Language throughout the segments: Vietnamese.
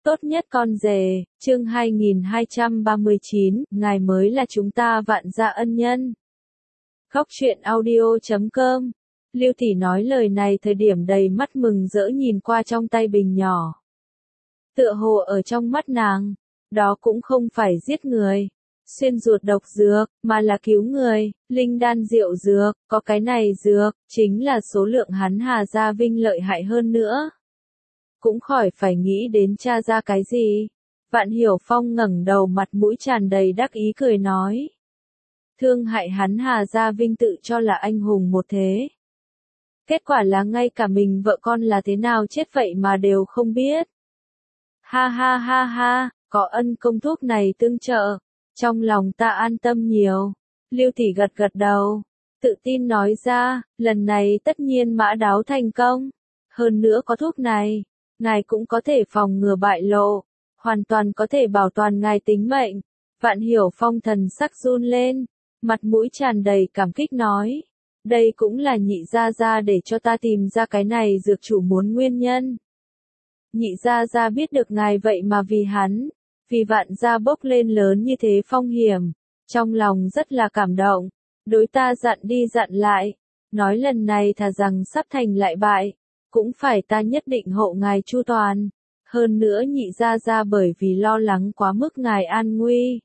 Tốt nhất con rể, chương 2239, ngài mới là chúng ta vạn gia ân nhân. Góc truyện audio.com. Lưu Tỷ nói lời này thời điểm đầy mắt mừng rỡ nhìn qua trong tay bình nhỏ. Tựa hồ ở trong mắt nàng, đó cũng không phải giết người, xuyên ruột độc dược, mà là cứu người, linh đan diệu dược, có cái này dược, chính là số lượng hắn Hà Gia Vinh lợi hại hơn nữa. Cũng khỏi phải nghĩ đến tra ra cái gì. Vạn Hiểu Phong ngẩng đầu mặt mũi tràn đầy đắc ý cười nói. Thương hại hắn Hà Gia Vinh tự cho là anh hùng một thế. Kết quả là ngay cả mình vợ con là thế nào chết vậy mà đều không biết. Ha ha ha ha, có ân công thuốc này tương trợ, trong lòng ta an tâm nhiều. Lưu Tỷ gật gật đầu, tự tin nói ra, lần này tất nhiên mã đáo thành công. Hơn nữa có thuốc này, ngài cũng có thể phòng ngừa bại lộ, hoàn toàn có thể bảo toàn ngài tính mệnh. Vạn Hiểu Phong thần sắc run lên, mặt mũi tràn đầy cảm kích nói, đây cũng là nhị gia gia để cho ta tìm ra cái này dược chủ muốn nguyên nhân. Nhị gia gia biết được ngài vậy mà vì hắn, vì vạn gia bốc lên lớn như thế phong hiểm, trong lòng rất là cảm động, đối ta dặn đi dặn lại, nói lần này thà rằng sắp thành lại bại, cũng phải ta nhất định hộ ngài chu toàn. Hơn nữa nhị gia gia bởi vì lo lắng quá mức ngài an nguy,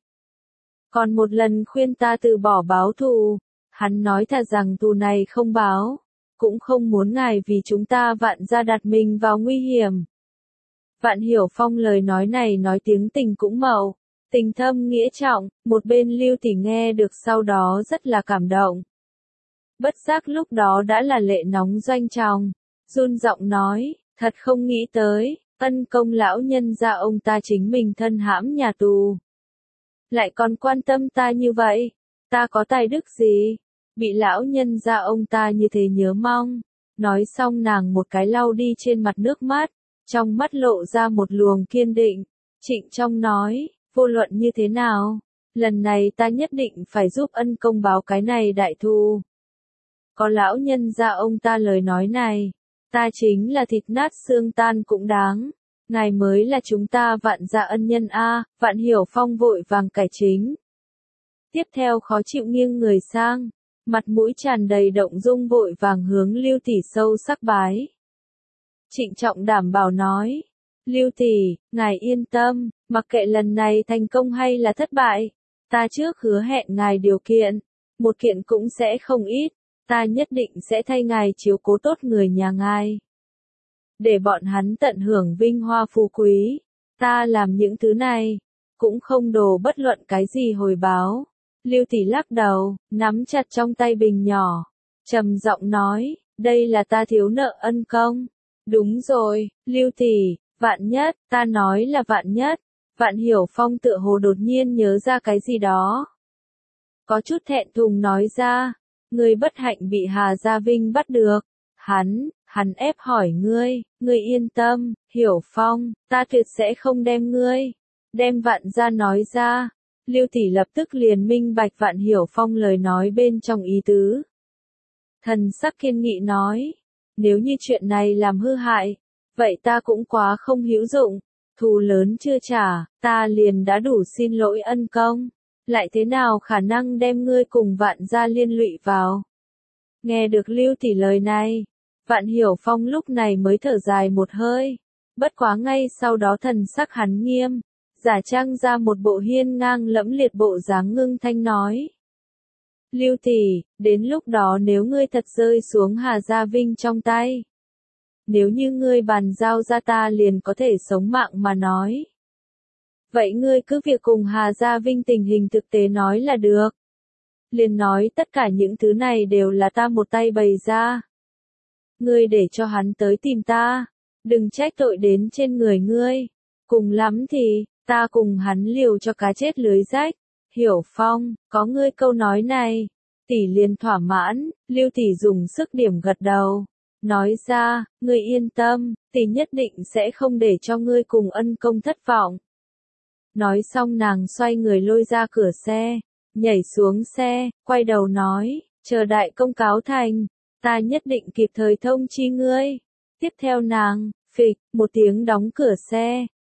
còn một lần khuyên ta từ bỏ báo thù, hắn nói thà rằng thù này không báo, cũng không muốn ngài vì chúng ta vạn gia đặt mình vào nguy hiểm. Vạn Hiểu Phong lời nói này nói tiếng tình cũng mậu, tình thâm nghĩa trọng, một bên Lưu Tỷ nghe được sau đó rất là cảm động. Bất giác lúc đó đã là lệ nóng doanh tròng, run giọng nói, thật không nghĩ tới, ân công lão nhân gia ông ta chính mình thân hãm nhà tù. Lại còn quan tâm ta như vậy, ta có tài đức gì, bị lão nhân gia ông ta như thế nhớ mong. Nói xong nàng một cái lau đi trên mặt nước mắt, trong mắt lộ ra một luồng kiên định. Trịnh Trong nói, vô luận như thế nào, lần này ta nhất định phải giúp ân công báo cái này đại thù. Có lão nhân gia ông ta lời nói này, ta chính là thịt nát xương tan cũng đáng. Ngài mới là chúng ta vạn gia ân nhân a. Vạn Hiểu Phong vội vàng cải chính. Tiếp theo khó chịu nghiêng người sang, mặt mũi tràn đầy động dung vội vàng hướng Lưu Tỷ sâu sắc bái. Trịnh Trọng đảm bảo nói, Lưu Tỷ, ngài yên tâm, mặc kệ lần này thành công hay là thất bại, ta trước hứa hẹn ngài điều kiện, một kiện cũng sẽ không ít, ta nhất định sẽ thay ngài chiếu cố tốt người nhà ngài. Để bọn hắn tận hưởng vinh hoa phú quý, ta làm những thứ này, cũng không đồ bất luận cái gì hồi báo. Lưu Tỷ lắc đầu, nắm chặt trong tay bình nhỏ, trầm giọng nói, đây là ta thiếu nợ ân công. Đúng rồi, Lưu Tỷ, vạn nhất, ta nói là vạn nhất. Vạn Hiểu Phong tựa hồ đột nhiên nhớ ra cái gì đó. Có chút thẹn thùng nói ra, ngươi bất hạnh bị Hà Gia Vinh bắt được. Hắn ép hỏi ngươi yên tâm, Hiểu Phong, ta tuyệt sẽ không đem ngươi. Đem vạn gia nói ra. Lưu Tỷ lập tức liền minh bạch Vạn Hiểu Phong lời nói bên trong ý tứ. Thần sắc kiên nghị nói, nếu như chuyện này làm hư hại, vậy ta cũng quá không hữu dụng, thù lớn chưa trả, ta liền đã đủ xin lỗi ân công, lại thế nào khả năng đem ngươi cùng vạn gia liên lụy vào. Nghe được Lưu Tỷ lời này, Vạn Hiểu Phong lúc này mới thở dài một hơi, bất quá ngay sau đó thần sắc hắn nghiêm, giả trang ra một bộ hiên ngang lẫm liệt bộ dáng ngưng thanh nói. Lưu Tỷ, đến lúc đó nếu ngươi thật rơi xuống Hà Gia Vinh trong tay, nếu như ngươi bàn giao ra ta liền có thể sống mạng mà nói, vậy ngươi cứ việc cùng Hà Gia Vinh tình hình thực tế nói là được. Liền nói tất cả những thứ này đều là ta một tay bày ra. Ngươi để cho hắn tới tìm ta, đừng trách tội đến trên người ngươi, cùng lắm thì, ta cùng hắn liều cho cá chết lưới rách. Hiểu Phong, có ngươi câu nói này, tỷ liền thỏa mãn. Lưu Tỷ dùng sức điểm gật đầu, nói ra, ngươi yên tâm, tỷ nhất định sẽ không để cho ngươi cùng ân công thất vọng. Nói xong nàng xoay người lôi ra cửa xe, nhảy xuống xe, quay đầu nói, chờ đại công cáo thành, ta nhất định kịp thời thông chi ngươi. Tiếp theo nàng, phịch, một tiếng đóng cửa xe,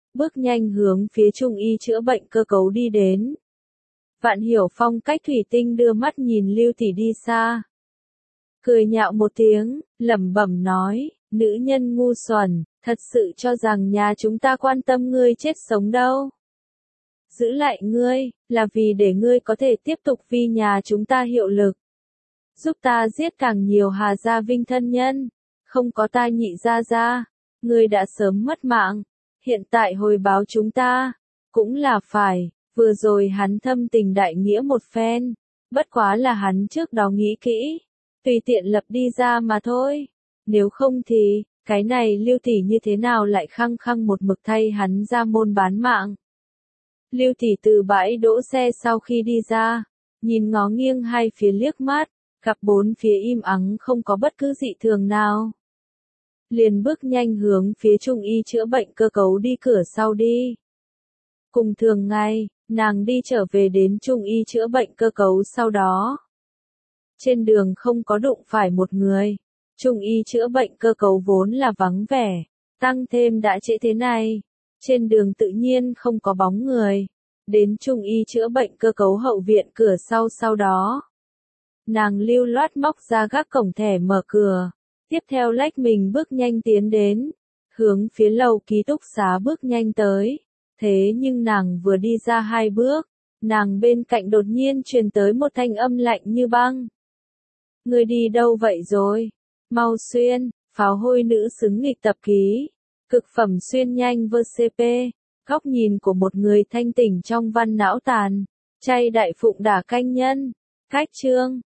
bước nhanh hướng phía Trung y chữa bệnh cơ cấu đi đến. Vạn Hiểu Phong cách thủy tinh đưa mắt nhìn Lưu Tỷ đi xa. Cười nhạo một tiếng, lẩm bẩm nói, nữ nhân ngu xuẩn, thật sự cho rằng nhà chúng ta quan tâm ngươi chết sống đâu. Giữ lại ngươi, là vì để ngươi có thể tiếp tục vì nhà chúng ta hiệu lực. Giúp ta giết càng nhiều Hà Gia Vinh thân nhân, không có ta Nhị Gia Gia, ngươi đã sớm mất mạng, hiện tại hồi báo chúng ta, cũng là phải, vừa rồi hắn thâm tình đại nghĩa một phen, bất quá là hắn trước đó nghĩ kỹ, tùy tiện lập đi ra mà thôi, nếu không thì, cái này Lưu Tỷ như thế nào lại khăng khăng một mực thay hắn ra môn bán mạng. Lưu Tỷ từ bãi đỗ xe sau khi đi ra, nhìn ngó nghiêng hai phía liếc mắt, gặp bốn phía im ắng không có bất cứ dị thường nào. Liền bước nhanh hướng phía Trung y chữa bệnh cơ cấu đi cửa sau đi. Cùng thường ngày, nàng đi trở về đến Trung y chữa bệnh cơ cấu sau đó. Trên đường không có đụng phải một người, Trung y chữa bệnh cơ cấu vốn là vắng vẻ, tăng thêm đã trễ thế này. Trên đường tự nhiên không có bóng người, đến Trung y chữa bệnh cơ cấu hậu viện cửa sau đó. Nàng lưu loát móc ra gác cổng thẻ mở cửa, tiếp theo lách mình bước nhanh tiến đến, hướng phía lầu ký túc xá bước nhanh tới. Thế nhưng nàng vừa đi ra hai bước, nàng bên cạnh đột nhiên truyền tới một thanh âm lạnh như băng. Người đi đâu vậy rồi? Mau xuyên, pháo hôi nữ xứng nghịch tập ký. Cực phẩm xuyên nhanh vơ CP, góc nhìn của một người thanh tỉnh trong văn não tàn, chay đại phụng đả canh nhân, cách chương.